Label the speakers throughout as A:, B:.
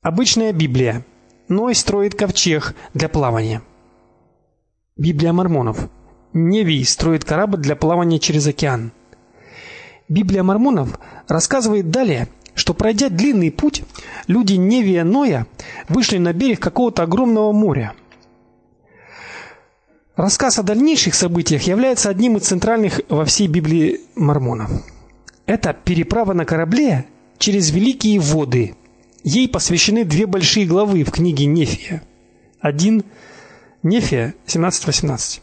A: Обычная Библия. Ной строит ковчег для плавания. Библия мормонов. Невий строит корабль для плавания через океан. Библия мормонов рассказывает далее, что пройдя длинный путь, люди Невия Ноя вышли на берег какого-то огромного моря. Рассказ о дальнейших событиях является одним из центральных во всей Библии мормонов. Это переправа на корабле через великие воды. Ей посвящены две большие главы в книге Нефия. 1 Нефия 17:18.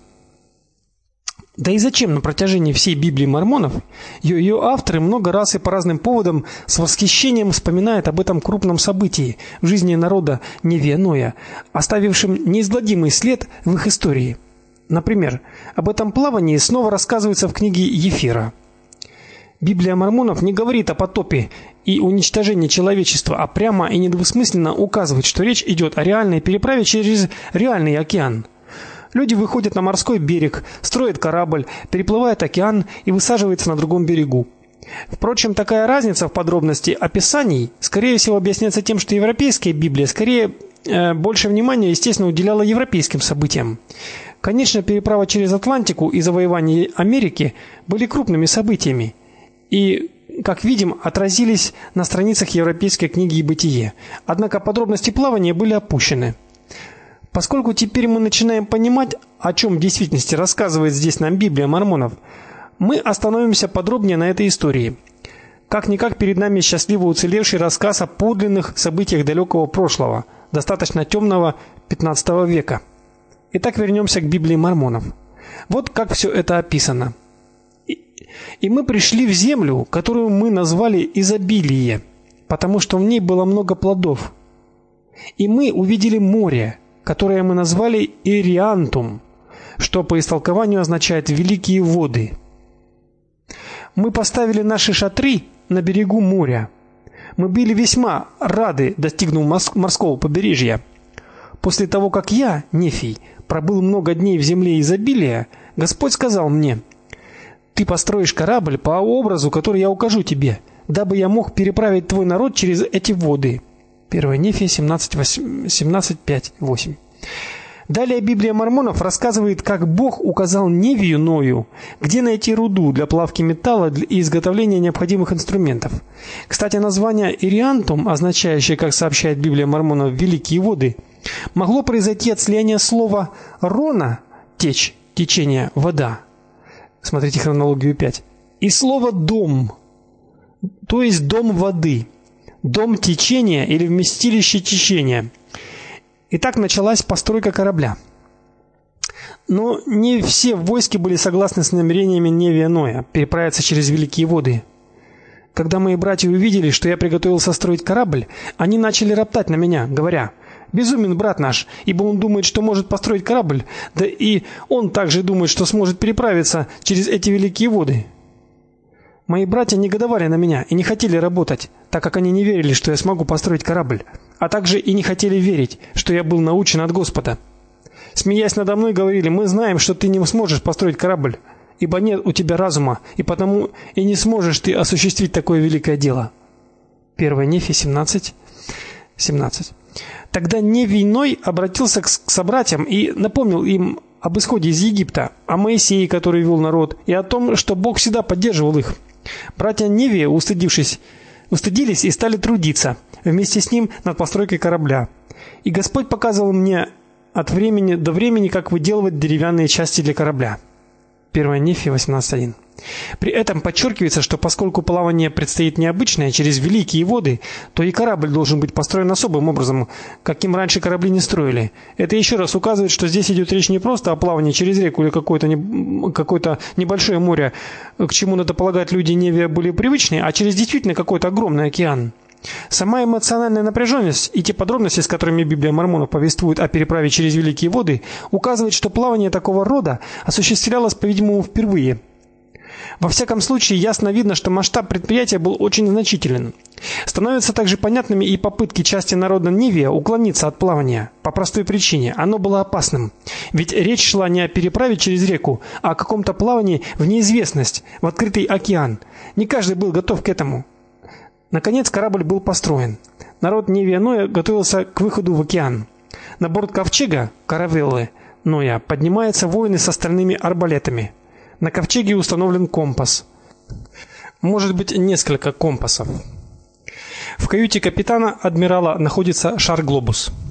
A: Да и зачем на протяжении всей Библии мормонов ее авторы много раз и по разным поводам с восхищением вспоминают об этом крупном событии в жизни народа Невия Ноя, оставившем неизгладимый след в их истории. Например, об этом плавании снова рассказывается в книге Ефира. Библия мормонов не говорит о потопе и уничтожении человечества, а прямо и недвусмысленно указывает, что речь идет о реальной переправе через реальный океан. Люди выходят на морской берег, строят корабль, переплывают океан и высаживаются на другом берегу. Впрочем, такая разница в подробности описаний, скорее всего, объясняется тем, что европейская Библия скорее больше внимания, естественно, уделяла европейским событиям. Конечно, переправа через Атлантику и завоевание Америки были крупными событиями и, как видим, отразились на страницах европейской книги «Бытие». Однако подробности плавания были опущены. Поскольку теперь мы начинаем понимать, о чем в действительности рассказывает здесь нам Библия мормонов, мы остановимся подробнее на этой истории. Как-никак перед нами счастливо уцелевший рассказ о подлинных событиях далекого прошлого, достаточно темного XV века. Итак, вернемся к Библии мормонов. Вот как все это описано. И мы пришли в землю, которую мы назвали изобилие, потому что в ней было много плодов. И мы увидели море, которое мы назвали Ириантум, что по истолкованию означает великие воды. Мы поставили наши шатры на берегу моря. Мы были весьма рады, достигнув морского побережья. После того, как я, Нефий, пробыл много дней в земле изобилия, Господь сказал мне: "Ты построишь корабль по образу, который я укажу тебе, дабы я мог переправить твой народ через эти воды". 1 Нефия 17:5-8. Далее Библия мормонов рассказывает, как Бог указал Невию Ною, где найти руду для плавки металла и изготовления необходимых инструментов. Кстати, название Ириантум, означающее, как сообщает Библия мормонов, великие воды, могло произойти от слияния слова рона течь, течение, вода. Смотрите хронологию 5. И слова дом, то есть дом воды, дом течения или вместилище течения. И так началась постройка корабля. Но не все в войске были согласны с намерениями Невия Ноя переправиться через великие воды. Когда мои братья увидели, что я приготовился строить корабль, они начали роптать на меня, говоря: "Безумен брат наш, ибо он думает, что может построить корабль, да и он также думает, что сможет переправиться через эти великие воды". Мои братья негодовали на меня и не хотели работать, так как они не верили, что я смогу построить корабль, а также и не хотели верить, что я был научен от Господа. Смеясь надо мной, говорили: "Мы знаем, что ты не сможешь построить корабль, ибо нет у тебя разума, и потому и не сможешь ты осуществить такое великое дело". 1 Нефия 17:17. Тогда Невий Ной обратился к собратьям и напомнил им об исходе из Египта, о Моисее, который вел народ, и о том, что Бог всегда поддерживал их. Братья Невия, устыдились и стали трудиться вместе с ним над постройкой корабля. И Господь показывал мне от времени до времени, как выделывать деревянные части для корабля. 1 Нефия 18:1. При этом подчеркивается, что поскольку плавание предстоит необычное через великие воды, то и корабль должен быть построен особым образом, каким раньше корабли не строили. Это еще раз указывает, что здесь идет речь не просто о плавании через реку или какое-то небольшое море, к чему, надо полагать, люди Невия были привычны, а через действительно какой-то огромный океан. Сама эмоциональная напряженность и те подробности, с которыми Библия мормонов повествует о переправе через великие воды, указывают, что плавание такого рода осуществлялось, по-видимому, впервые. Во всяком случае, ясно видно, что масштаб предприятия был очень значителен. Становятся также понятными и попытки части народа Невия уклониться от плавания по простой причине: оно было опасным. Ведь речь шла не о переправе через реку, а о каком-то плавании в неизвестность, в открытый океан. Не каждый был готов к этому. Наконец корабль был построен. Народ Невия Ноя готовился к выходу в океан. На борт ковчега, каравеллы Ноя, поднимаются воины с остальными арбалетами. На ковчеге установлен компас. Может быть, несколько компасов. В каюте капитана адмирала находится шар-глобус.